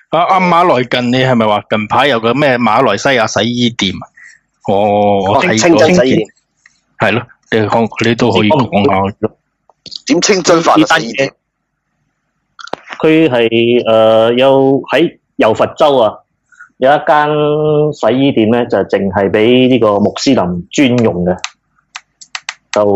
馬來近，你係咪話近排有個咩馬來西亞洗衣店啊？我睇清真洗衣店係咯，你都可以講下。 點清真法嘅洗衣店？ 佢係有喺柔佛州啊，有一間洗衣店咧，就淨係俾呢個穆斯林專用嘅，就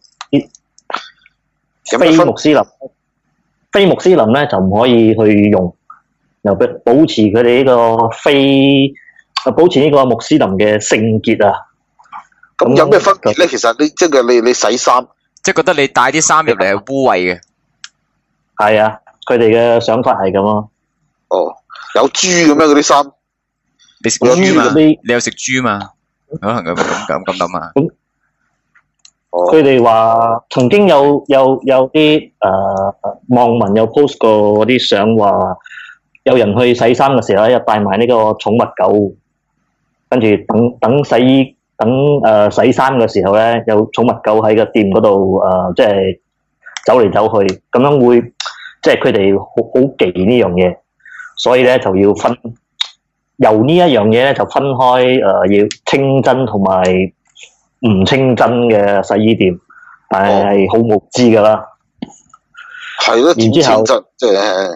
非穆斯林咧就唔可以去用，又保持佢哋呢個保持呢個穆斯林嘅聖潔啊。 咁有咩分別咧？其實你洗衫， 即係覺得你帶啲衫入嚟係污穢嘅。 係啊，佢哋嘅想法係咁咯。 哦，有豬嘅咩嗰啲衫？ 你食豬嘛？你有食豬嘛？可能咁諗啊。 佢哋話曾經有啲網民有 post 過嗰啲相，話有人去洗衫嘅時候咧，帶埋呢個寵物狗，跟住等洗衫嘅時候咧，有寵物狗喺個店嗰度即係走嚟走去，咁樣會即係佢哋好忌呢樣嘢，所以咧就要由呢一樣嘢咧就分開要清真同埋唔清真嘅洗衣店，但係好無知噶啦。 係咯，然之後即係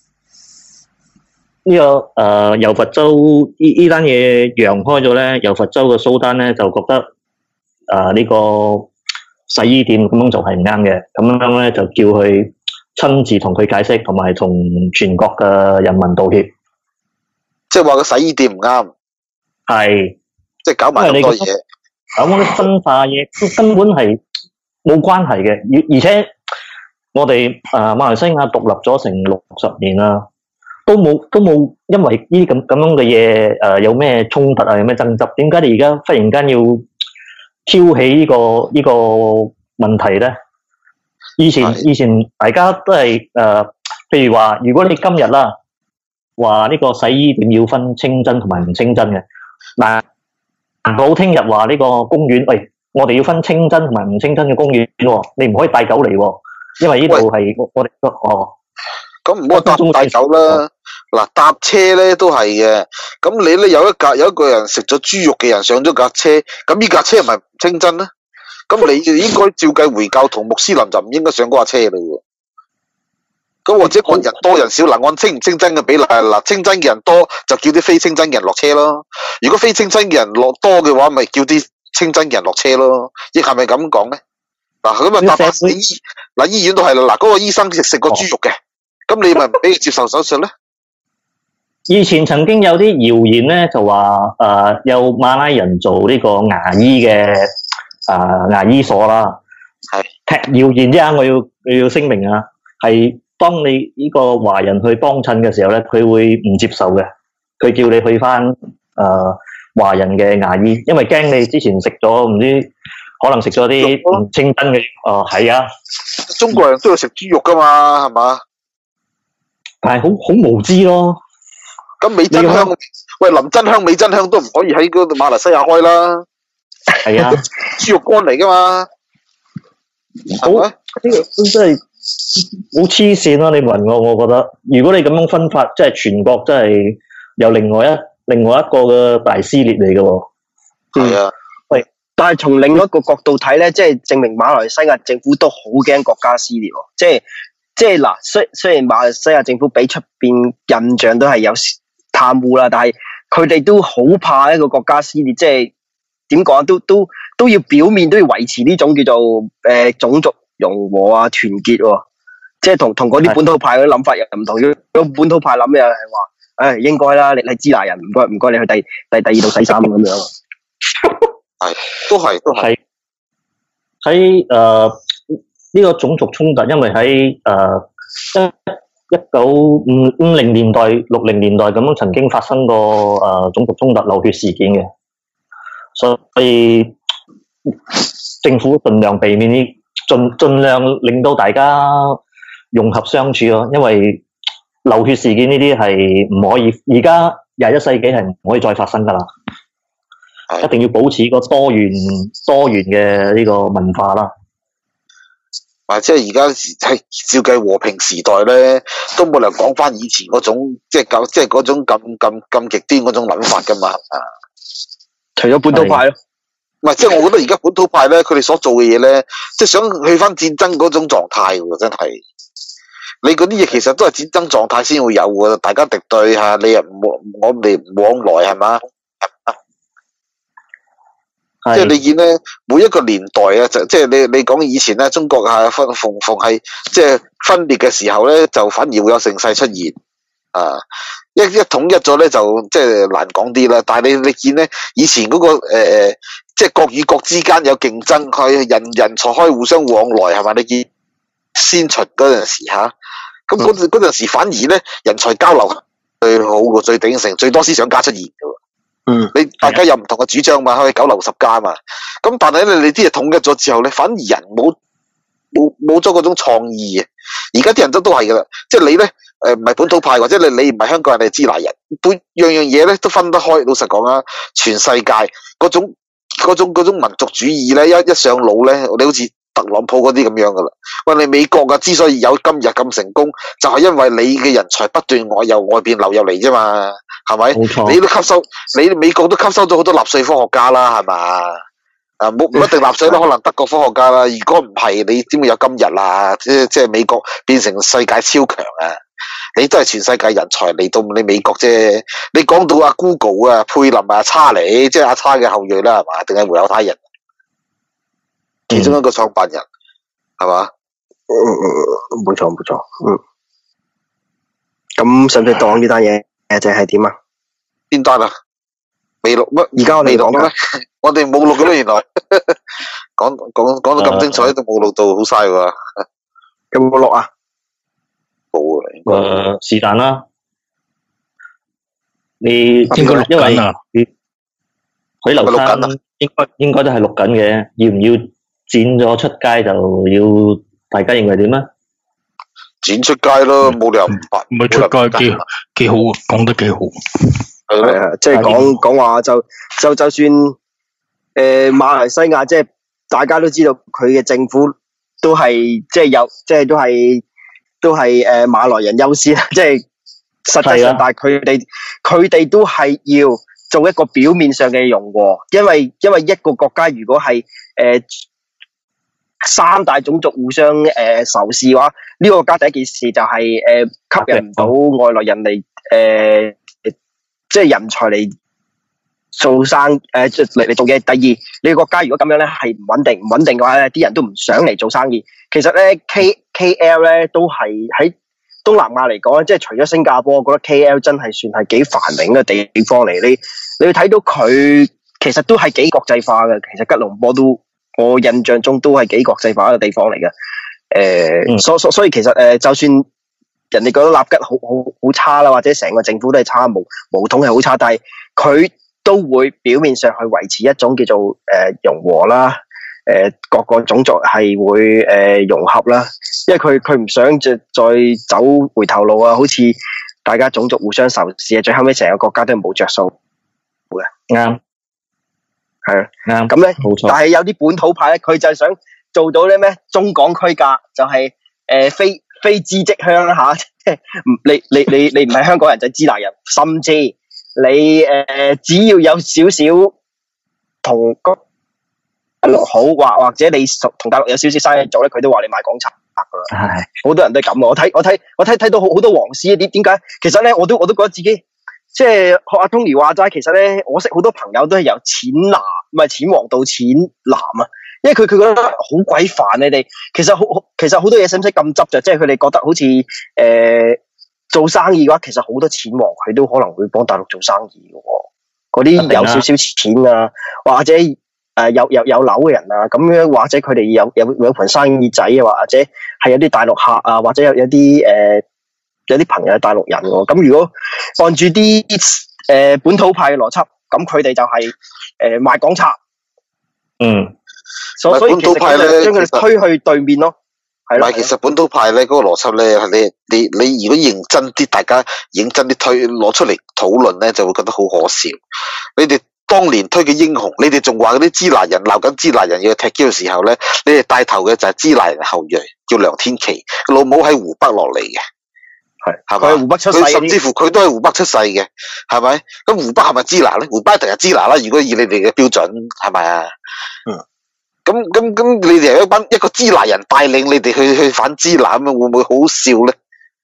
呢個柔佛州呢單嘢揚開咗咧，柔佛州嘅蘇丹咧就覺得呢個洗衣店咁樣做係唔啱嘅，咁樣咧就叫佢親自同佢解釋，同埋同全國嘅人民道歉。 即係話個洗衣店唔啱， 係即係搞埋咁多嘢。 有嗰啲分化嘢根本係冇關係嘅，而且我哋馬來西亞獨立咗成60年啦，都冇因為呢啲咁樣嘅嘢有咩衝突啊，有咩爭執？點解你而家忽然間要挑起呢個問題咧？以前大家都係譬如話，如果你今日啦話呢個洗衣店要分清真同埋唔清真嘅，嗱。好，聽日話呢個公園，喂，我哋要分清真同埋唔清真嘅公園喎，你唔可以帶狗嚟喎，因為呢度係我哋咁唔好帶狗啦。嗱，搭車咧都係嘅。咁你咧有一個人食咗豬肉嘅人上咗架車，咁呢架車係咪唔清真咧？咁你就應該照計回教同穆斯林就唔應該上嗰架車嘞喎。咁或者按人多人少，按清唔清真嘅比例，清真嘅人多就叫啲非清真嘅人落車咯。如果非清真嘅人落多嘅話，咪叫啲清真嘅人落車咯。亦係咪咁講咧？咁啊，搭巴士醫院都係啦。嗰個醫生食過豬肉嘅，咁你咪唔俾佢接受手術咧？ 以前曾經有啲謠言咧，就話有馬拉人做呢個牙醫嘅牙醫所啦。係謠言啫，我要聲明啊，係。當你呢個華人去幫襯嘅時候咧，佢會唔接受嘅，佢叫你去翻華人嘅牙醫，因為驚你之前食咗唔知可能食咗啲唔清真嘅。係啊， 中國人都要食豬肉噶嘛，係嘛？ 但係好無知咯。 咁美珍香，喂，林珍香、美珍香都唔可以喺嗰度馬來西亞開啦。 係啊， 豬肉乾嚟噶嘛。 好，呢個真係。好黐線咯！你問我覺得如果你咁樣分法，即係全國真係有另外一個嘅大撕裂嚟嘅喎。 係啊， 喂，但係從另一個角度睇咧，即係證明馬來西亞政府都好驚國家撕裂喎。即係嗱，雖然馬來西亞政府俾出邊印象都係有貪污啦，但係佢哋都好怕一個國家撕裂。即係點講都要表面都要維持呢種叫做種族融和啊，團結喎，即係同嗰啲本土派嗰啲諗法又唔同。如果本土派諗嘅係話，應該啦，你支那人唔該你去第二度洗衫咁樣。 係，都係喺呢個種族衝突，因為喺1950年代、60年代咁樣曾經發生過種族衝突、流血事件嘅，所以政府盡量避免盡量令到大家融合相處咯，因為流血事件呢啲係唔可以，而家21世紀係唔可以再發生噶啦，一定要保持個多元嘅呢個文化啦。 或者係而家係照計和平時代咧，都冇理由講翻以前嗰種即係嗰種咁極端嗰種諗法噶嘛。 除咗本土派咯， 唔係即係我覺得而家本土派咧，佢哋所做嘅嘢咧，即係想去翻戰爭嗰種狀態喎，真係。你嗰啲嘢其實都係戰爭狀態先會有嘅，大家敵對嚇，你又我哋唔往來係嘛？即係你見咧，每一個年代啊，即係你講以前咧，中國係逢係即係分裂嘅時候咧，就反而會有盛世出現啊！一統一咗咧，就即係難講啲啦。但係你見咧，以前嗰個即係國與國之間有競爭，佢人才可以互相往來係嘛？你見先秦嗰陣時嚇，咁嗰陣時反而咧人才交流最好嘅、最鼎盛、最多思想家出現嘅喎。你大家有唔同嘅主張嘛，可以九流十家嘛。咁但係咧，你啲嘢統一咗之後咧，反而人冇咗嗰種創意嘅。而家啲人都係噶啦，即係你咧唔係本土派，或者你唔係香港人，你係支那人，樣嘢咧都分得開。老實講啊，全世界嗰種民族主義咧，一上腦咧，你好似特朗普嗰啲咁樣噶啦。喂，你美國啊，之所以有今日咁成功，就係因為你嘅人才不斷由外邊流入嚟啫嘛。係咪？冇錯。你都吸收，你美國都吸收咗好多納粹科學家啦，係嘛？啊，唔一定納粹啦，可能德國科學家啦。如果唔係，你點會有今日啊？即係美國變成世界超強啊！你都係全世界人才嚟到你美國啫。你講到阿 Google 啊、佩林啊、查理，即係阿查嘅後裔啦，係嘛？定係回猶太人？其中一個創辦人，係嘛？ 冇錯。咁使唔使當呢單嘢？就係點啊？ 邊單啊？未錄乜？ 而家我哋講嘅咩？ 我哋冇錄嘅咩？原來講到咁精彩，都冇錄到，好嘥喎。 有冇錄啊？ 冇啊。 是但啦。你應該錄緊啊？ 許留山應該都係錄緊嘅。要唔要剪咗出街就要大家認為點啊？ 剪出街咯，冇理由唔係出街幾好，講得幾好。 係啊，即係講話就算馬來西亞，即係大家都知道佢嘅政府都係即係都係馬來人優先，即係實際上，但係佢哋都係要做一個表面上嘅融和，因為一個國家如果係三大種族互相仇視嘅話，呢個國家第一件事就係吸引唔到外來人嚟即係人才嚟做嚟做嘢。第二，呢個國家如果咁樣咧係唔穩定嘅話咧，啲人都唔想嚟做生意。其實咧 KL 咧都係喺東南亞嚟講咧，即係除咗新加坡，我覺得 KL 真係算係幾繁榮嘅地方嚟。你會睇到佢其實都係幾國際化嘅。其實吉隆坡都我印象中都係幾國際化嘅地方嚟嘅。所以其實就算人哋覺得納吉好差啦，或者成個政府都係差，巫統係好差，但係佢都會表面上去維持一種叫做融和啦，各個種族係會融合啦，因為佢唔想再走回頭路啊，好似大家種族互相仇視啊，最後尾成個國家都係冇着數嘅。啱，係啊，啱。咁咧，冇錯。但係有啲本土派咧，佢就係想做到咧咩中港區隔，就係非知即鄉吓，即係你唔係香港人就係支那人，甚至你只要有少少同大陸好，或者你同大陸有少少生意做咧，佢都話你賣港賊噶啦。係，好多人都係咁。我睇到好多黃絲點解？其實咧，我都覺得自己即係學阿 Tony 話齋，其實咧，我識好多朋友都係由淺藍唔係淺黃到淺藍啊。因為佢覺得好鬼煩，你哋其實好多嘢使唔使咁執着？即係佢哋覺得好似做生意嘅話，其實好多錢王佢都可能會幫大陸做生意嘅喎。嗰啲有少少錢啊，或者有樓嘅人啊，咁樣或者佢哋有盤生意仔啊，或者係有啲大陸客啊，或者有啲朋友係大陸人喎。咁如果按住啲本土派嘅邏輯，咁佢哋就係賣港賊。所以本土派咧， 將佢哋推去對面咯。係啦。 其實本土派咧嗰個邏輯咧，你如果認真啲，大家認真啲攞出嚟討論咧，就會覺得好可笑。你哋當年推嘅英雄，你哋仲話嗰啲支那人鬧緊支那人要踢毽嘅時候咧，你哋帶頭嘅就係支那人後裔，叫梁天琦，老母喺湖北落嚟嘅，係佢喺湖北出世， 甚至乎佢都喺湖北出世嘅，係咪？咁湖北係咪支那咧？湖北一定係支那啦，如果以你哋嘅標準，係咪啊？咁，你哋係一個支那人帶領你哋去反支那咁，會唔會好笑咧？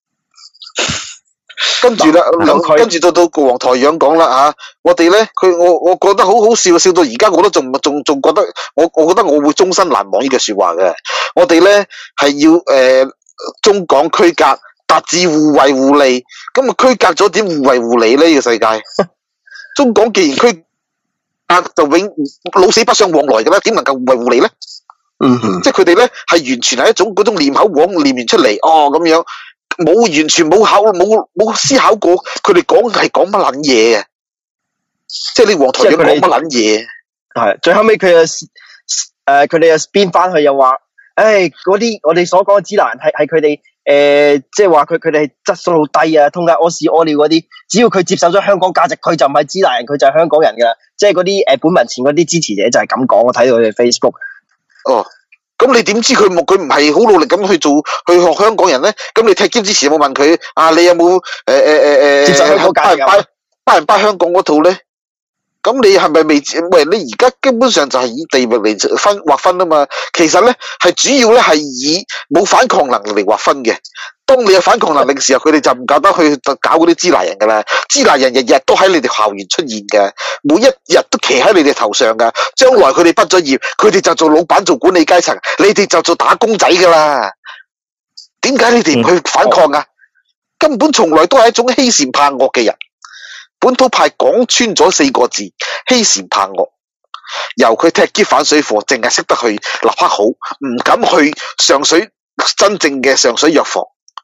跟住啦，跟住到黃台仰講啦吓，我哋咧，我覺得好好笑，笑到而家我都仲覺得，我覺得我會終身難忘呢句說話嘅。我哋咧係要中港區隔，達至互惠互利。咁啊區隔咗點互惠互利呢？呢個世界，中港既然區隔就永老死不相往來嘅啦，點能夠互惠互利咧？即係佢哋咧係完全係一種嗰種念口簧念完出嚟，哦咁樣。完全冇思考過，佢哋講係講乜撚嘢嘅，即係你黃台仰講乜撚嘢？ 係最後尾佢佢哋又編翻去又話，嗰啲我哋所講嘅支那人係佢哋即係話佢哋係質素好低啊，通街屙屎屙尿嗰啲，只要佢接受咗香港價值，佢就唔係支那人，佢就係香港人噶啦。即係嗰啲本民前嗰啲支持者就係咁講，我睇到佢哋 Facebook。 哦。咁你點知佢唔係好努力咁去學香港人咧？咁你踢毽之前有冇問佢你有冇接受香港價值巴唔巴香港嗰套咧？咁你係咪未？你而家基本上就係以地域嚟劃分啊嘛。其實咧係主要咧係以冇反抗能力嚟劃分嘅。當你有反抗能力嘅時候，佢哋就唔夠得去搞嗰啲支那人噶啦。支那人日日都喺你哋校園出現嘅，每一日都騎喺你哋頭上噶。將來佢哋畢咗業，佢哋就做老闆、做管理階層，你哋就做打工仔噶啦。點解你哋唔去反抗啊？根本從來都係一種欺善怕惡嘅人。本土派講穿咗4個字：欺善怕惡。由佢踢毽反水貨，淨係識得去立克好，唔敢去上水真正嘅上水藥房。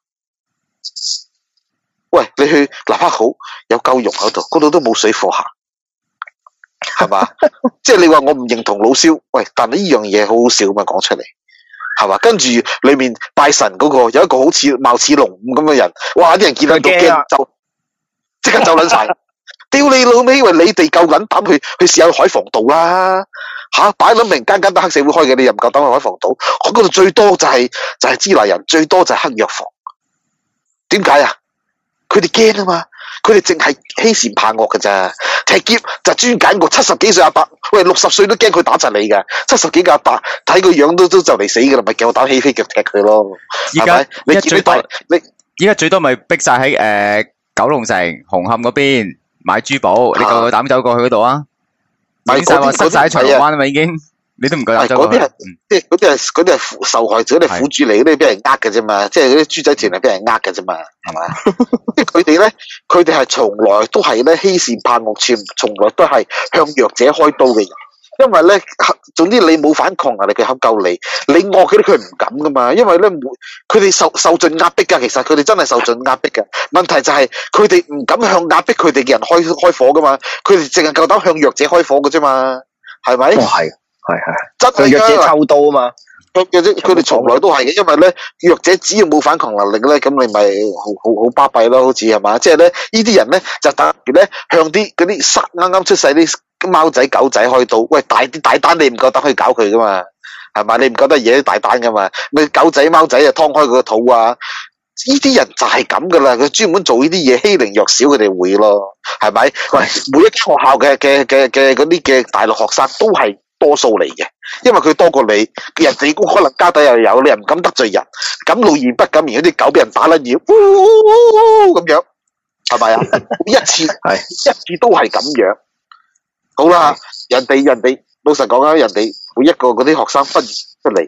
喂，你去立克好有夠用喺度，嗰度都冇水貨行，係嘛？即係你話我唔認同老蕭，喂，但係呢樣嘢好好笑嘛，講出嚟，係嘛？跟住裏面拜神嗰個有一個好似貌似龍五咁嘅人，哇！啲人見到驚就即刻走撚晒，屌你老味！喂，你哋夠撚膽去試下海防道啦嚇，擺撚明間都黑社會開嘅，你又唔夠膽去海防道？我嗰度最多就係支那人，最多就係黑藥房。點解啊？佢哋驚啊嘛，佢哋淨係欺善怕惡㗎咋，踢毽就專揀個70幾歲阿伯，喂60歲都驚佢打柒你㗎，70幾個阿伯睇個樣都就嚟死㗎啦，咪叫我打起飛腳踢佢咯。 依家最多咪逼晒喺九龍城、紅磡嗰邊買珠寶，你夠膽走過去嗰度啊？已經塞晒喺長隆灣啊嘛，已經。你都唔夠膽走去。 嗰啲係受害者，啲苦主嚟，嗰啲俾人呃嘅啫嘛，即係嗰啲豬仔團係俾人呃嘅啫嘛，係嘛？即係佢哋咧，佢哋係從來都係咧欺善怕惡，從來都係向弱者開刀嘅人。因為咧，總之你冇反抗能力，佢肯救你。你惡嗰啲佢唔敢噶嘛，因為咧佢哋受盡壓迫噶，其實佢哋真係受盡壓迫嘅。問題就係佢哋唔敢向壓迫佢哋嘅人開火噶嘛，佢哋淨係夠膽向弱者開火嘅啫嘛，係咪？ 係。 真係弱者抽刀啊嘛， 佢哋從來都係嘅，因為咧弱者只要冇反抗能力咧，咁你咪好巴閉咯，好似係嘛？即係咧呢啲人咧就特別咧向啲嗰啲啱啱出世啲貓仔狗仔開刀，喂大單你唔夠膽去搞佢噶嘛，係嘛？你唔覺得惹啲大單噶嘛？咪狗仔貓仔啊，劏開佢個肚啊！呢啲人就係咁噶啦，佢專門做呢啲嘢欺凌弱小，佢哋會咯，係咪？喂，每一間學校嘅嗰啲嘅大陸學生都係多數嚟嘅，因為佢多過你，人哋可能家底又有，你又唔敢得罪人，敢怒而不敢言，嗰啲狗俾人打甩要，咁樣，係咪啊？一次都係咁樣。好啦，人哋老實講啊，人哋每一個嗰啲學生畢業出嚟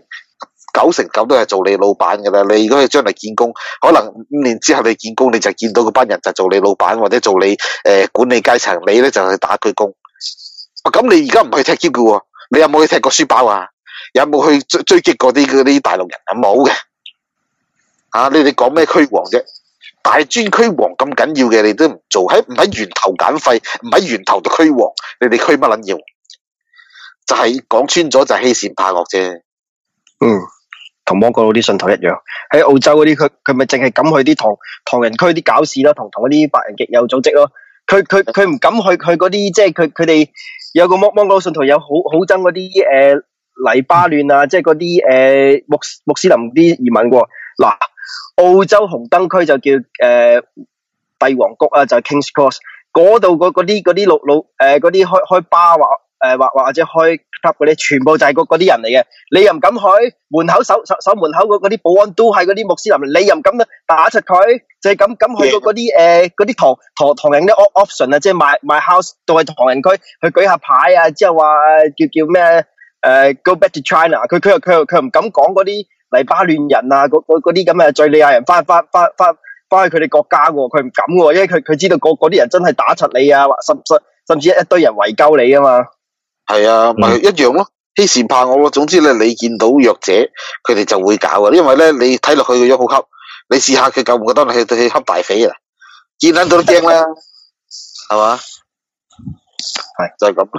，9成9都係做你老闆噶啦。你如果係將來見工，可能5年之後你見工，你就見到嗰班人就做你老闆或者做你管理階層，你咧就去打佢工。咁你而家唔去踢毽嘅喎？你有冇去踢過書包啊？有冇去追擊過啲大陸人啊？冇嘅。你哋講咩驅黃啫？大專驅黃咁緊要嘅，你都唔做，唔喺源頭減廢，唔喺源頭度驅黃，你哋驅乜撚要？就係講穿咗就係欺善怕惡啫。 同芒果佬啲信徒一樣，喺澳洲嗰啲佢咪淨係敢去啲唐人區啲搞事咯，同嗰啲白人極右組織咯。佢唔敢去嗰啲，即係佢哋有個芒果信徒有好憎嗰啲黎巴嫩啊，即係嗰啲穆斯林啲移民喎。嗱，澳洲紅燈區就叫帝王谷啊，就係 Kings Cross 嗰度嗰啲老嗰啲開巴或者開 club 嗰啲，全部就係嗰啲人嚟嘅。你又唔敢去門口守門口嗰啲保安都係嗰啲穆斯林，你又唔敢打柒佢，就係咁去嗰啲唐人啲 option 啊，即係買 house 到去唐人區去舉下牌啊，之後話叫咩go back to China， 佢又唔敢講嗰啲黎巴嫩人啊，嗰啲咁嘅敘利亞人翻去佢哋國家喎，佢唔敢喎，因為佢知道嗰啲人真係打柒你啊，甚至一堆人圍鳩你啊嘛。 係啊，咪一樣咯，欺善怕惡咯。總之咧，你見到弱者，佢哋就會搞啊。因為咧，你睇落去個樣好恰，你試下佢夠唔夠得去恰大匪啊？見到都驚啦，係嘛？係就係咁咯。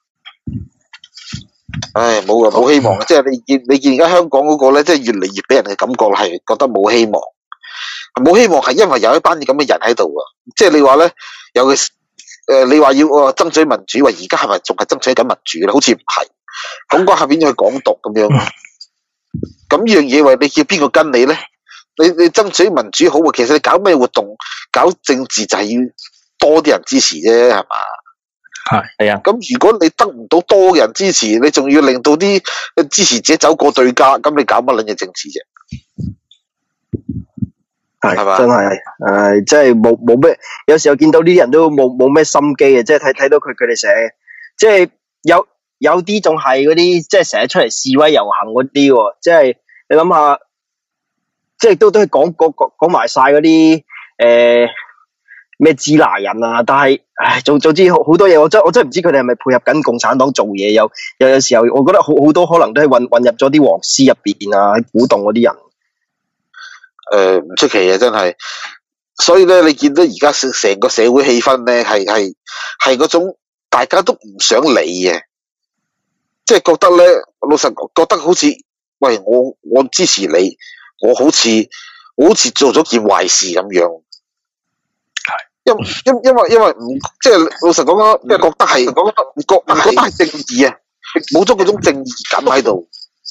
唉，冇希望，即係你見而家香港嗰個咧，即係越嚟越俾人嘅感覺係覺得冇希望。冇希望係因為有一班咁嘅人喺度啊！即係你話咧，尤其你話要爭取民主，話而家係咪仲係爭取緊民主咧？好似唔係，咁嗰下邊去港獨咁樣。咁呢樣嘢，喂，你叫邊個跟你咧？你爭取民主好啊，其實你搞咩活動、搞政治就係要多啲人支持啫，係嘛？ 係啊。 咁如果你得唔到多人支持，你仲要令到啲支持者走過對家，咁你搞乜撚嘢政治啫？係嘛？ 真係，即係冇咩，有時候見到啲人都冇咩心機嘅，即係睇到佢哋成日，即係有啲仲係嗰啲，即係成日出嚟示威遊行嗰啲喎，即係你諗下，即係都係講埋晒嗰啲咩支那人啊，但係總之好多嘢，我真係唔知佢哋係咪配合緊共產黨做嘢，有時候我覺得好多可能都係混入咗啲黃絲入邊啊，鼓動嗰啲人。 唔出奇嘅，真係。所以咧，你見到而家成個社會氣氛咧，係嗰種大家都唔想理嘅，即係覺得咧，老實講，覺得好似，喂，我支持你，我好似做咗件壞事咁樣。因為唔即係老實講啦，覺得係唔覺得係正義啊，冇咗嗰種正義感喺度。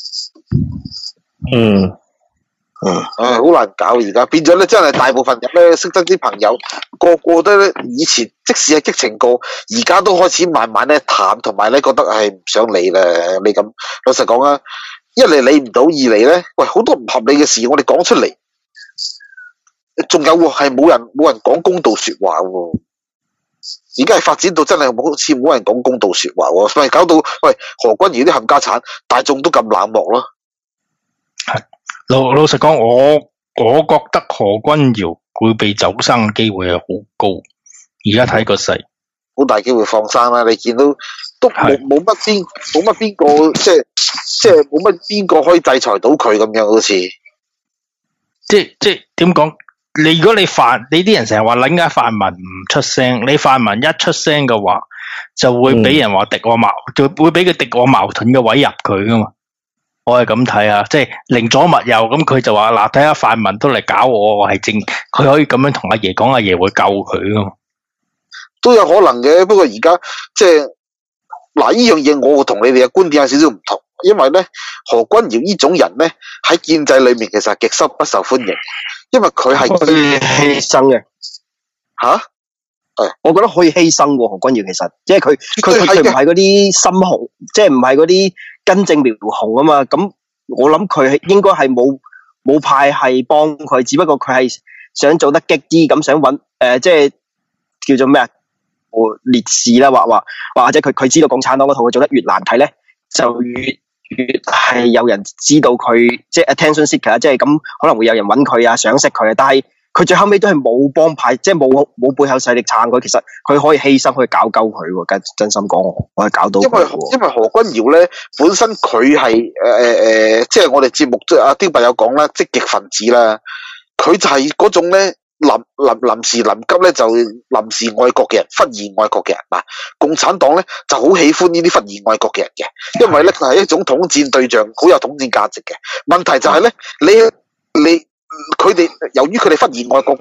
好難搞，而家變咗咧，真係大部分人咧識得啲朋友，個都咧以前即使係激情過，而家都開始慢慢咧淡，同埋咧覺得係唔想理啦。你咁老實講啊，一嚟理唔到，二嚟咧，喂，好多唔合理嘅事，我哋講出嚟，仲有係冇人講公道說話喎。而家係發展到真係好似冇人講公道說話喎，咪搞到喂何君堯啲冚家產，大眾都咁冷漠咯。 係。老實講，我覺得何君堯會被走生嘅機會係好高。而家睇個勢， 好大機會放生啦。你見到都冇乜邊個，即係冇乜邊個可以制裁到佢咁樣，好似即係點講？如果你啲人成日話撚解泛民唔出聲，你泛民一出聲嘅話，就會俾人話就會俾佢敵我矛盾嘅位入佢噶嘛。我係咁睇啊，即係寧左勿右，咁佢就話嗱，睇下泛民都嚟搞我係正，佢可以咁樣同阿爺講，阿爺會救佢噶嘛， 都有可能嘅。不過而家即係嗱，呢樣嘢我同你哋嘅觀點有少少唔同，因為咧何君堯呢種人咧喺建制裏面其實係極收不受歡迎，因為佢係犧牲嘅吓。 我覺得可以犧牲喎，何君堯其實，即係佢唔係嗰啲心紅，即係唔係嗰啲根正苗紅啊嘛。咁我諗佢應該係冇派係幫佢，只不過佢係想做得激啲，咁想揾即係叫做咩啊？烈士啦，或者佢知道共產黨嗰套佢做得越難睇咧，就越係有人知道佢即係 attention seeker，即係咁可能會有人揾佢啊，想識佢啊，但係佢最後尾都係冇幫派，即係冇背後勢力撐佢。其實佢可以犧牲，可以搞鳩佢喎。真心講，我係搞到。因為何君堯咧本身佢係即係我哋節目阿丁伯有講啦，積極分子啦，佢就係嗰種咧臨時臨急咧就臨時愛國嘅人，忽然愛國嘅人嗱。共產黨咧就好喜歡呢啲忽然愛國嘅人嘅，因為咧佢係一種統戰對象，好有統戰價值嘅。問題就係咧，你佢哋由於佢哋忽然愛國關係，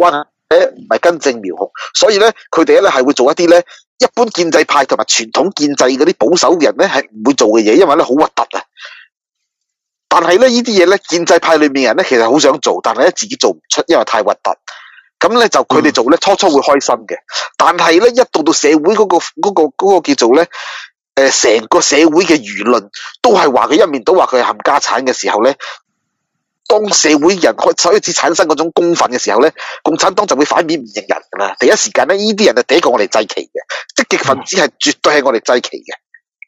唔係根正苗紅，所以咧佢哋咧係會做一啲咧一般建制派同埋傳統建制嗰啲保守嘅人咧係唔會做嘅嘢，因為咧好核突啊！但係咧呢啲嘢咧建制派裏面人咧其實好想做，但係咧自己做唔出，因為太核突。咁咧就佢哋做咧初會開心嘅，但係咧一到社會嗰個叫做咧成個社會嘅輿論都係話佢一面倒話佢係冚家產嘅時候咧，當社會人開始產生嗰種公憤嘅時候咧，共產黨就會反面唔認人噶啦。第一時間咧呢啲人就第一個我哋祭旗嘅積極分子係絕對係我哋祭旗嘅。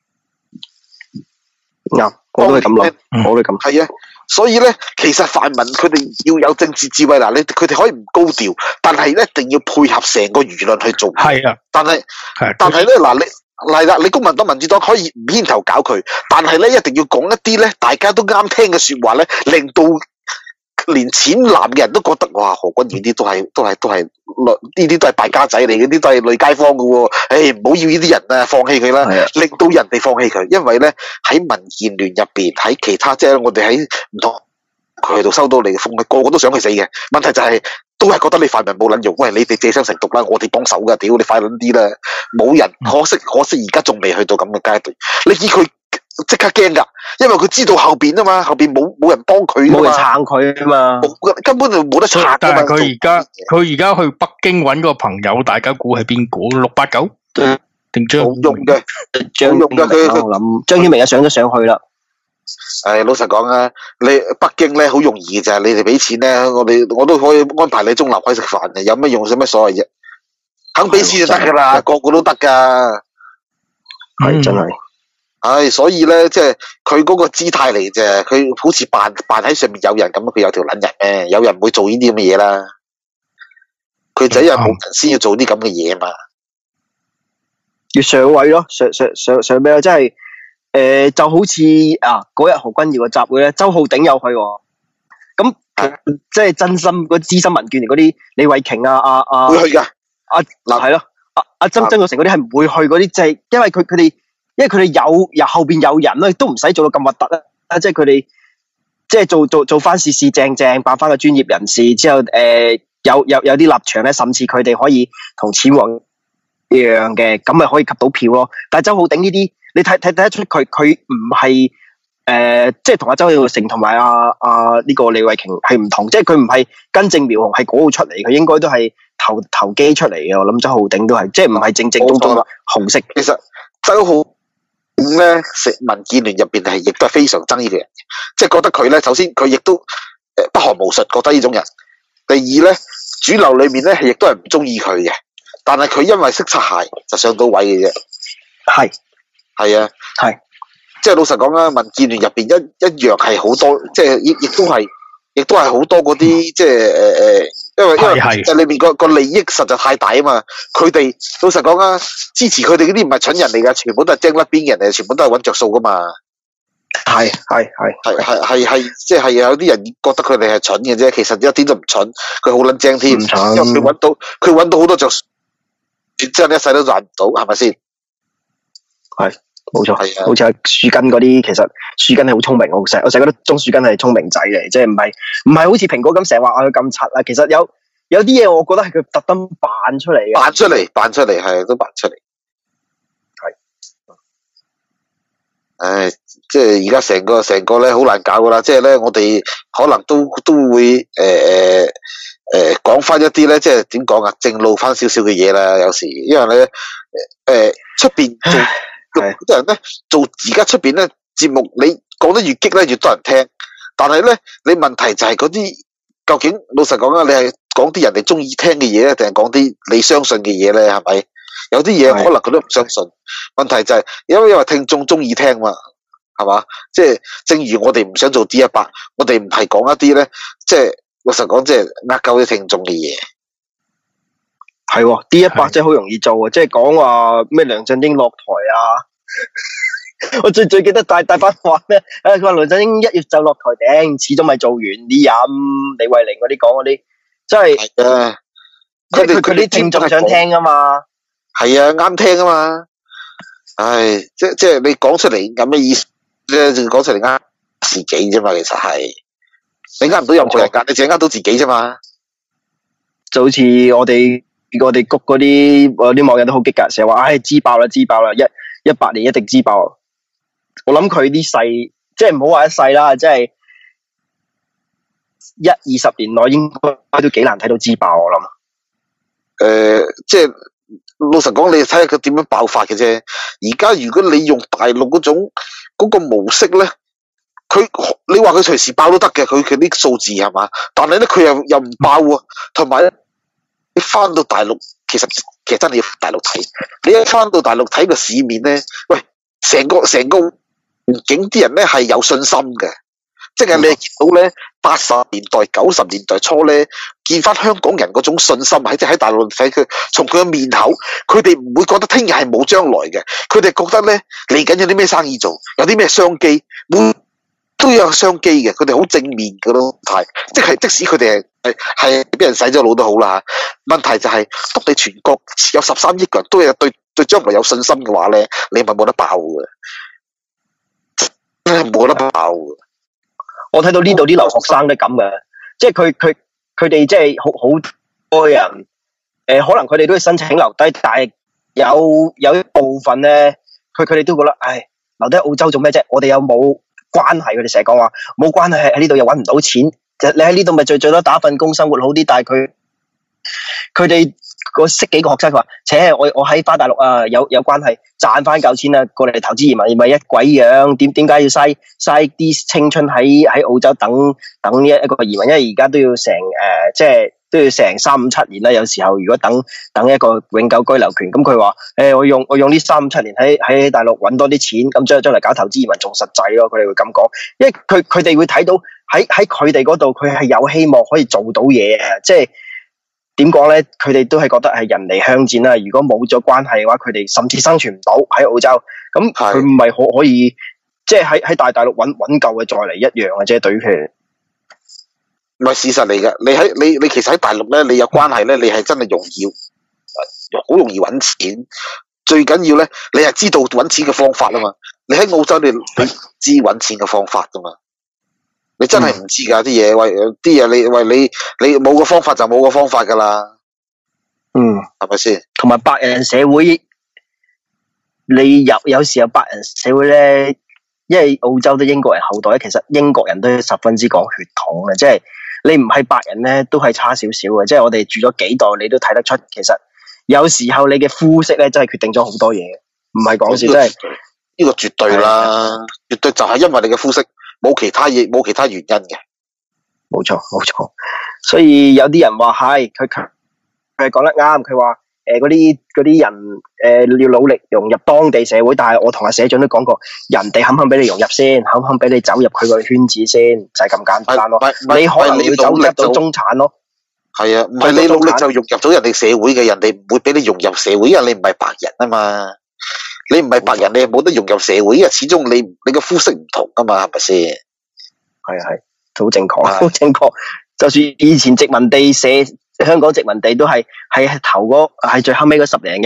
我都係咁諗，我都咁係啊。所以咧，其實泛民佢哋要有政治智慧嗱，佢哋可以唔高調，但係一定要配合成個輿論去做。係啊，但係咧嗱，你公民黨、民主黨可以唔牽頭搞佢，但係咧一定要講一啲咧大家都啱聽嘅說話咧，令到連淺藍嘅人都覺得哇，何君堯啲都係呢啲都係敗家仔嚟，嗰啲都係累街坊嘅喎。唔好要呢啲人啊，放棄佢啦，令到人哋放棄佢。因為咧喺民建聯入邊，喺其他即係我哋喺唔同渠道收到嚟嘅風，個個都想佢死嘅。問題就係都係覺得你泛民冇撚用，喂，你哋借傷成毒啦，我哋幫手噶，屌你快撚啲啦，冇人。可惜而家仲未去到咁嘅階段。你見佢即刻驚噶，因為佢知道後邊啊嘛，後邊冇人幫佢， 冇人撐佢啊嘛， 根本就冇得撐。 但係佢而家去北京揾個朋友，大家估係邊個？689定張冇用嘅， 張用嘅佢諗張曉明啊上咗上去啦。 老實講啊，你北京咧好容易嘅就係你哋俾錢咧，我都可以安排你中立可以食飯嘅，有乜用？有乜所謂啫？肯俾錢就得噶啦，個個都得噶。 係真係。 所以咧，即係佢嗰個姿態嚟啫，佢好似扮喺上面有人咁，佢有條撚人咩？有人唔會做呢啲咁嘅嘢啦。佢就因為冇人先要做啲咁嘅嘢嘛。 要上位咯，上咩啊？即係就好似嗰日何君堯嘅集會咧，周浩鼎有去喎。咁即係真心嗰資深民建聯嗰啲李慧瓊會去㗎。 係咯，曾國成嗰啲係唔會去嗰啲，即係因為佢哋有後邊有人咧，都唔使做到咁核突啊！即係佢哋即係做翻事正，扮翻個專業人士之後，有啲立場咧，甚至佢哋可以同淺黃一樣嘅，咁咪可以及到票咯。但係周浩鼎呢啲，你睇得出佢唔係即係同阿周耀成同埋呢個李慧瓊係唔同，即係佢唔係根正苗紅係嗰度出嚟，佢應該都係投機出嚟嘅。我諗周浩鼎都係，即係唔係正宗紅色。 其實周浩咧，民建聯入邊係亦都係非常憎呢個人，即係覺得佢咧，首先佢亦都不學無術，覺得呢種人。第二咧，主流裏面咧亦都係唔中意佢嘅，但係佢因為識擦鞋就上到位嘅啫。係啊，即係老實講啦，民建聯入邊一樣係好多，即係亦都係好多嗰啲即係因為裏面個利益實在太大啊嘛。佢哋老實講啊，支持佢哋嗰啲唔係蠢人嚟噶，全部都係精甩邊嘅人嚟，全部都係揾着數噶嘛。係，即係有啲人覺得佢哋係蠢嘅啫，其實一啲都唔蠢，佢好撚精添，因為佢揾到好多着數，真係一世都賺唔到，係咪先？ 係。冇錯，好似係樹根嗰啲，其實樹根係好聰明，我成日覺得鍾樹根係聰明仔嚟，即係唔係好似蘋果咁成日話佢咁柒啊。其實有啲嘢，我覺得係佢特登扮出嚟嘅，扮出嚟係都扮出嚟。係，即係而家成個咧好難搞噶啦，即係咧我哋可能都會講翻一啲咧，即係點講啊，正路翻少少嘅嘢啦。有時因為咧出邊做。好多人咧做而家出邊咧節目，你講得越激咧越多人聽，但係咧你問題就係嗰啲究竟老實講啊，你係講啲人哋中意聽嘅嘢咧，定係講啲你相信嘅嘢咧？係咪？有啲嘢可能佢都唔相信。問題就係因為聽眾中意聽嘛，係嘛？即係正如我哋唔想做 D100，我哋唔係講一啲咧，即係老實講，即係呃鳩啲聽眾嘅嘢。係，D100真係好容易做啊！即係講話咩梁振英落台啊！我最記得大班話咩？佢話梁振英1月就落台頂，始終咪做完啲任李慧玲嗰啲講嗰啲，真係佢啲聽眾想聽啊嘛。係啊，啱聽啊嘛。唉，即係你講出嚟咁嘅意思咧，就講出嚟呃自己啫嘛。其實係你呃唔到任何人㗎，你淨係呃到自己啫嘛。 就好似我哋谷嗰啲網友都好激㗎，成日話唉支爆啦，18年一定支爆。我諗佢啲世即係唔好話一世啦，即係20年內應該都幾難睇到支爆我諗。 即係老實講，你睇下佢點樣爆發嘅啫。而家如果你用大陸嗰個模式咧，你話佢隨時爆都得嘅，佢啲數字係嘛？但係咧佢又唔爆喎，同埋咧你翻到大陸，其實真係要大陸睇。你一翻到大陸睇個市面咧，喂，成個環境啲人咧係有信心嘅。即係你見到咧，80年代、90年代初咧，見翻香港人嗰種信心，即係喺大陸睇佢，從佢嘅面口，佢哋唔會覺得聽日係冇將來嘅，佢哋覺得咧嚟緊有啲咩生意做，有啲咩商機，都有商機嘅，佢哋好正面嘅咯，即使佢哋係俾人洗咗腦都好啦。問題就係，當你全國有13億個人都係對將來有信心嘅話咧，你咪冇得爆嘅，真係冇得爆嘅。 我睇到呢度啲留學生都咁嘅，即係佢哋即係好多人，可能佢哋都要申請留低，但係有一部分咧，佢哋都覺得，唉，留低澳洲做咩啫？我哋有冇關係？佢哋成日講話冇關係，喺呢度又搵唔到錢，你喺呢度咪最多打份工生活好啲，但係佢哋我識幾個學生，佢話，我喺返大陸啊，有關係賺翻夠錢啊，過嚟投資移民咪一鬼樣，點解要嘥啲青春喺澳洲等呢一個移民？因為而家都要成即係都要成3-5-7年啦。有時候如果等一個永久居留權，咁佢話我用呢3-5-7年喺大陸揾多啲錢，咁將來搞投資移民仲實際咯。佢哋會咁講，因為佢哋會睇到喺佢哋嗰度，佢係有希望可以做到嘢啊，即係。點講咧？佢哋都係覺得係人離鄉賤啦。如果冇咗關係嘅話，佢哋甚至生存唔到喺澳洲。咁佢唔係可以，即係喺大陸揾夠嘅再嚟一樣嘅啫。對於佢， 唔係事實嚟嘅。你其實喺大陸咧，你有關係咧，你係真係好容易揾錢。最緊要咧，你係知道揾錢嘅方法啊嘛。你喺澳洲你知揾錢嘅方法噶嘛。你真係唔知㗎啲嘢，啲嘢你冇個方法就冇個方法㗎啦。係咪先？ 同埋白人社會，你有時候白人社會咧，因為澳洲都英國人後代，其實英國人都十分之講血統嘅，即係你唔係白人咧，都係差少少嘅。即係我哋住咗幾代，你都睇得出，其實有時候你嘅膚色咧，真係決定咗好多嘢，唔係講笑，真係呢個絕對啦，絕對就係因為你嘅膚色。冇其他嘢，冇其他原因嘅。 冇錯。所以有啲人話係佢講得啱，佢話嗰啲人要努力融入當地社會，但係我同阿社長都講過，人哋肯唔肯俾你融入先，肯唔肯俾你走入佢個圈子先，就係咁簡單咯。你可能要走入到中產咯。 係啊，唔係你努力就融入咗人哋社會嘅，人哋唔會俾你融入社會，因為你唔係白人啊嘛。你唔係白人，你係冇得融入社會，因為始終你個膚色唔同噶嘛，係咪先？ 係，好正確，好正確。就算以前殖民地香港殖民地都係係最後尾嗰10年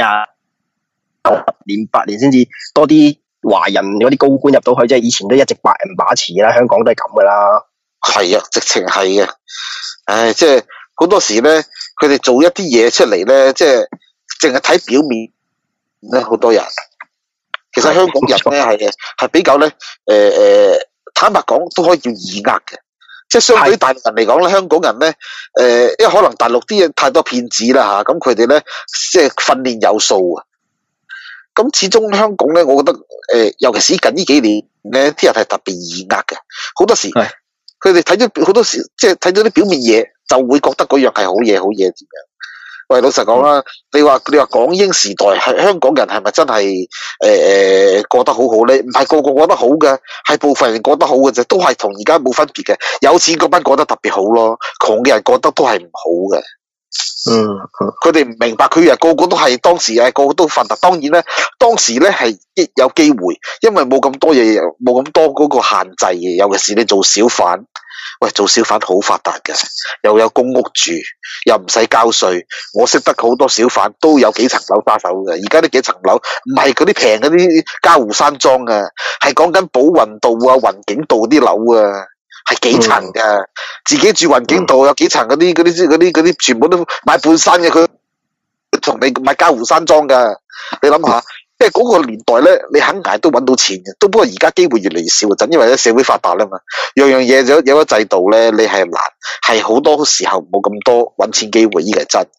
8年先至多啲華人嗰啲高官入到去，即係以前都一直白人把持啦，香港都係咁噶啦。 係啊，直情係嘅。唉，即係好多時咧，佢哋做一啲嘢出嚟咧，即係淨係睇表面咧，好多人。其實香港人咧係比較咧坦白講都可以叫易呃嘅，即係相對於大陸人嚟講咧，香港人咧因為可能大陸啲嘢太多騙子啦嚇，咁佢哋咧即係訓練有素啊。咁始終香港咧，我覺得尤其是近呢幾年咧，啲人係特別易呃嘅，好多時佢哋睇咗好多時，即係睇咗啲表面嘢，就會覺得嗰樣係好嘢點樣。喂，老實講啦，你話港英時代係香港人係咪真係過得好好咧？唔係個個過得好嘅，係部分人過得好嘅啫，都係同而家冇分別嘅。有錢嗰班過得特別好咯，窮嘅人過得都係唔好嘅。佢哋唔明白，佢個個都係當時個個都奮鬥。當然咧，當時咧係亦有機會，因為冇咁多嘢，冇咁多嗰個限制嘅。尤其是你做小販。喂，做小販好發達嘅，又有公屋住，又唔使交稅。我識得好多小販都有幾層樓揸手嘅。而家呢幾層樓唔係嗰啲平嗰啲嘉湖山莊啊，係講緊寶雲道啊、雲景道啲樓啊， 係幾層㗎，自己住雲景道有幾層嗰啲全部都買半山嘅，佢同你買嘉湖山莊㗎。你諗下，即係嗰個年代咧，你肯捱都揾到錢嘅。都不過而家機會越嚟越少，就因為咧社會發達啦嘛，樣樣嘢有咗制度咧，你係難，係好多時候冇咁多揾錢機會，依個係真。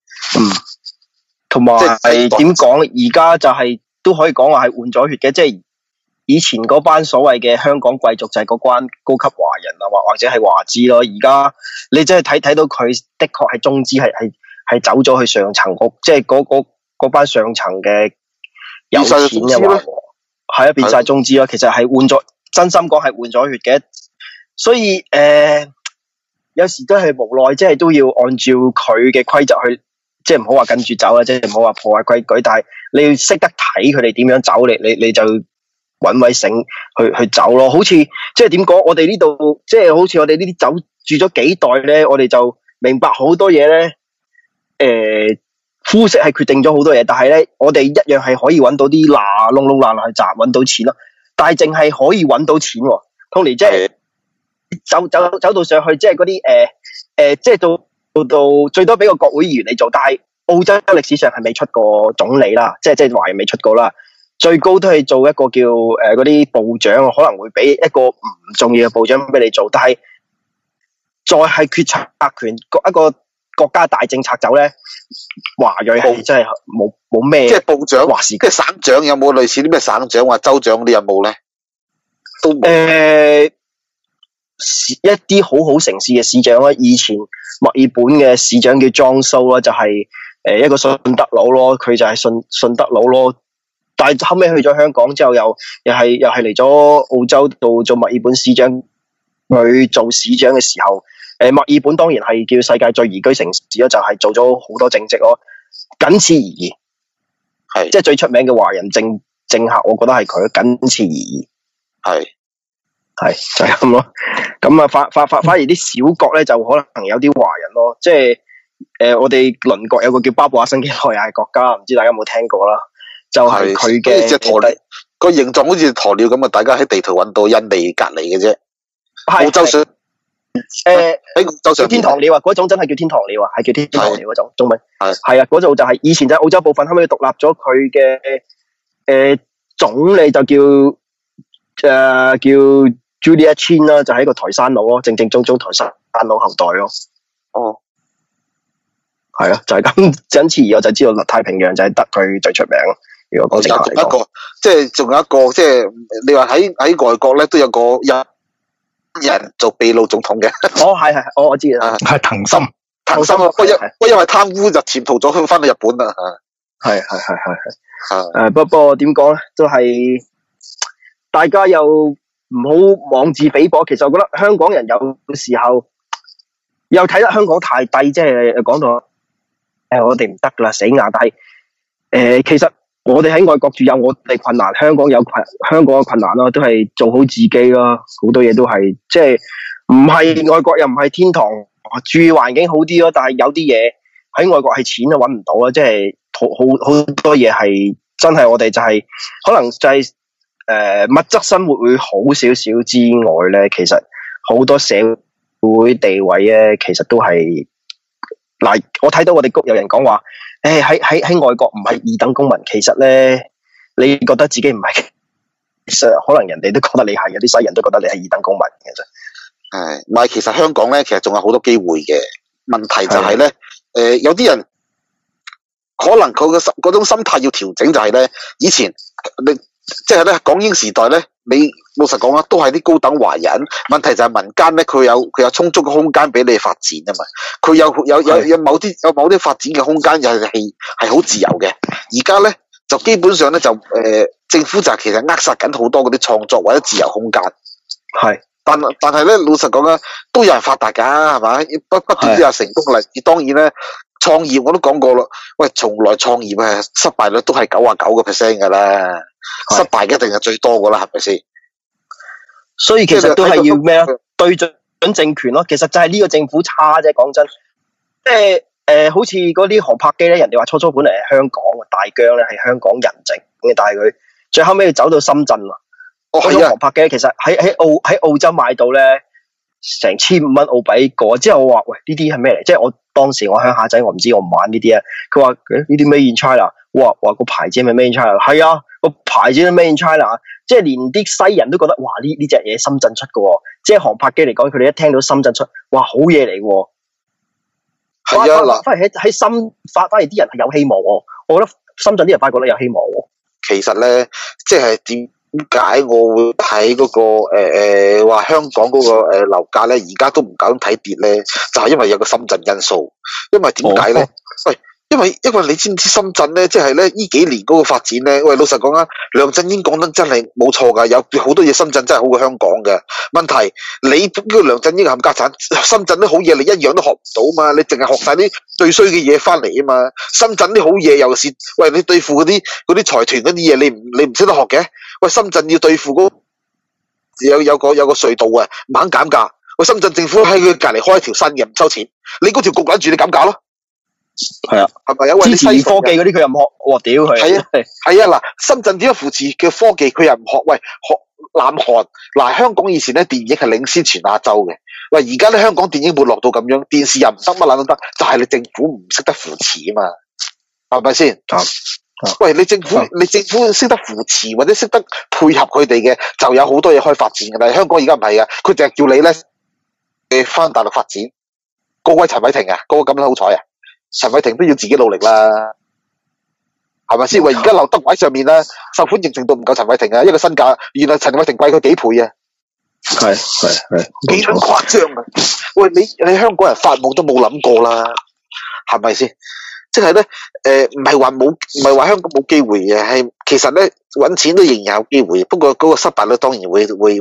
同埋點講？而家就係、都可以講話係換咗血嘅，即係以前嗰班所謂嘅香港貴族就係嗰班高級華人啊，或者係華資咯。而家你真係睇到佢的確係中資係走咗去上層即係嗰班上層嘅有錢嘅話，係啊變晒中資咯。其實係換咗，真心講係換咗血嘅。所以有時都係無奈，即係都要按照佢嘅規則去。即係唔好話跟住走啦，即係唔好話破壞規矩，但係你要識得睇佢哋點樣走，你就揾位醒去走咯。好似即係點講，我哋呢度即係好似我哋呢啲走住咗幾代咧，我哋就明白好多嘢咧。膚色係決定咗好多嘢，但係咧我哋一樣係可以揾到啲窿窿罅罅去賺揾到錢咯。但係淨係可以揾到錢喎，Tony 即係走到上去，即係嗰啲即係到最多俾個國會議員你做，但係澳洲歷史上係未出過總理啦，即係華人未出過啦，最高都係做一個叫嗰啲部長，可能會俾一個唔重要嘅部長俾你做，但係再係決策權一個國家大政策走咧，華裔係真係冇咩， 即係部長話事， 即係省長有冇類似啲咩省長或州長啲有冇咧？都一啲好好城市嘅市長啦，以前墨爾本嘅市長叫莊蘇啦，就係一個順德佬咯，佢就係順德佬咯。但係後尾去咗香港之後，又係嚟咗澳洲度做墨爾本市長。佢做市長嘅時候，墨爾本當然係叫世界最宜居城市咯，就係做咗好多政績咯，僅此而已。係即係最出名嘅華人政客，我覺得係佢，僅此而已。係就係咁咯，咁啊反而啲小國咧就可能有啲華人咯，即係我哋鄰國有個叫巴布亞新幾內亞國家，唔知大家有冇聽過啦？就係佢嘅個形狀好似鴕鳥咁啊！大家喺地圖揾到印尼隔離嘅啫，澳洲上喺澳洲上天堂鳥啊，嗰種真係叫天堂鳥啊，係叫天堂鳥嗰種中文係啊，嗰種就係以前就係澳洲部分，後尾獨立咗，佢嘅總理就叫Julia Chin 啦，就係一個台山佬咯，正宗台山佬後代咯。哦，係啊，就係咁。僅此而我就知道太平洋就係得佢最出名咯。如果講正話嚟講， 即係仲有一個，即係你話喺外國咧都有個人做秘魯總統嘅。 哦，係，我知啊， 係藤森啊，不過因為貪污就潛逃咗翻去日本啦。 係。不過點講咧，都係大家又唔好妄自菲薄。其實我覺得香港人有時候又睇得香港太低，即係講到我哋唔得噶啦，死硬。但係其實我哋喺外國住有我哋困難，香港有香港嘅困難咯，都係做好自己咯。好多嘢都係即係唔係外國又唔係天堂，住環境好啲咯。但係有啲嘢喺外國係錢都搵唔到啦，即係好多嘢係真係我哋就係可能就係物質生活會好少少之外咧，其實好多社會地位咧，其實都係嗱，我睇到我哋谷有人講話，喺外國唔係二等公民，其實咧你覺得自己唔係，可能人哋都覺得你係，有啲西人都覺得你係二等公民其實。 係，唔係其實香港咧，其實仲有好多機會嘅。問題就係咧，有啲人可能佢嘅嗰種心態要調整，就係咧，以前你即係咧港英時代咧，你老實講啦，都係啲高等華人。問題就係民間咧，佢有充足嘅空間俾你發展啊嘛。佢有某啲發展嘅空間，又係好自由嘅。而家咧就基本上咧就政府就其實扼殺緊好多嗰啲創作或者自由空間。係。但係咧，老實講啦，都有人發達㗎，係咪？不斷都有成功例。而當然咧，創業我都講過咯。喂，從來創業係失敗率都係99%㗎啦，失敗嘅一定係最多㗎啦，係咪先？ 所以其實都係要咩啊？對準政權咯。其實就係呢個政府差啫，講真。即係好似嗰啲航拍機咧，人哋話初本嚟係香港大疆咧係香港人整嘅，但係佢最後尾要走到深圳喎。嗰種航拍機其實喺澳洲買到咧， 成1500澳幣個，之後我話喂呢啲係咩嚟？即係我當時我鄉下仔，我唔知我唔玩呢啲啊。佢話呢啲 Made in China，話個牌子係咪 Made in China？係啊，個牌子都 Made in China， 即係連啲西人都覺得哇呢隻嘢深圳出嘅喎，即係航拍機嚟講，佢哋一聽到深圳出，哇好嘢嚟喎。係啊嗱，反而啲人係有希望喎，我覺得深圳啲人反而覺得有希望喎。 其實咧，即係點解我會睇嗰個話香港嗰個樓價咧，而家都唔敢睇跌咧，就係因為有個深圳因素。因為點解咧？喂，因為你知唔知深圳咧，即係咧呢幾年嗰個發展咧？喂，老實講啊，梁振英講得真係冇錯㗎，有好多嘢深圳真係好過香港嘅。問題你呢個梁振英冚家產，深圳啲好嘢你一樣都學唔到嘛，你淨係學晒啲最衰嘅嘢翻嚟啊嘛。深圳啲好嘢又是，喂你對付嗰啲財團嗰啲嘢，你唔識得學嘅。喂，深圳要對付有個隧道啊，唔肯減價。喂，深圳政府喺佢隔離開一條新嘅唔收錢，你嗰條焗緊住你減價咯。 係啊， 係咪啊？喂， 支持科技嗰啲佢又唔學，我屌佢。係啊，嗱，深圳點樣扶持嘅科技佢又唔學？喂，學南韓嗱，香港以前咧電影係領先全亞洲嘅。喂，而家咧香港電影沒落到咁樣，電視又唔得，乜撚都得，就係你政府唔識得扶持啊嘛，係咪先？喂，你政府識得扶持或者識得配合佢哋嘅，就有好多嘢可以發展嘅。但係香港而家唔係啊，佢淨係叫你咧翻大陸發展。個位陳偉霆啊，個咁好彩啊！陳偉霆都要自己努力啦，係咪先？喂，而家劉德華上面咧受歡迎程度唔夠陳偉霆啊，一個身價原來陳偉霆貴佢幾倍啊！ 係幾咁誇張啊！喂，你香港人發夢都冇諗過啦，係咪先？即係咧，唔係話香港冇機會嘅，係其實咧搵錢都仍然有機會，不過嗰個失敗率當然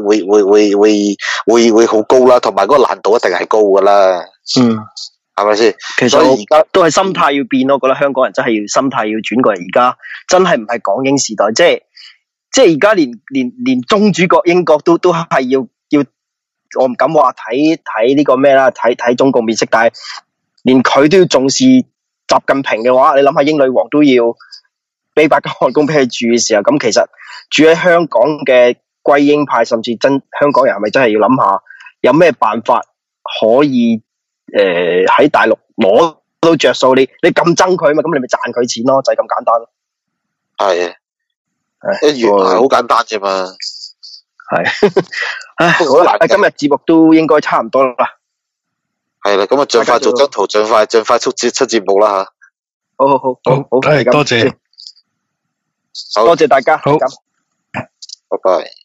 會好高啦，同埋嗰個難度一定係高噶啦。係咪先？ 其實而家都係心態要變咯，我覺得香港人真係要心態要轉過嚟。而家真係唔係港英時代，即係而家連宗主國英國都係要，我唔敢話睇呢個咩啦，睇中共面色，但係連佢都要重視習近平嘅話，你諗下英女王都要俾8個漢宮俾佢住嘅時候，咁其實住喺香港嘅歸英派甚至香港人係咪真係要諗下有咩辦法可以喺大陸攞到着數？你咁憎佢嘛，咁你咪賺佢錢咯，就係咁簡單咯。 係一樣係好簡單啫嘛。 係好啦，今日節目都應該差唔多啦。 係啦，咁啊盡快做張圖，盡快出節目啦吓。 好， 多謝， 多謝大家。 好，拜拜。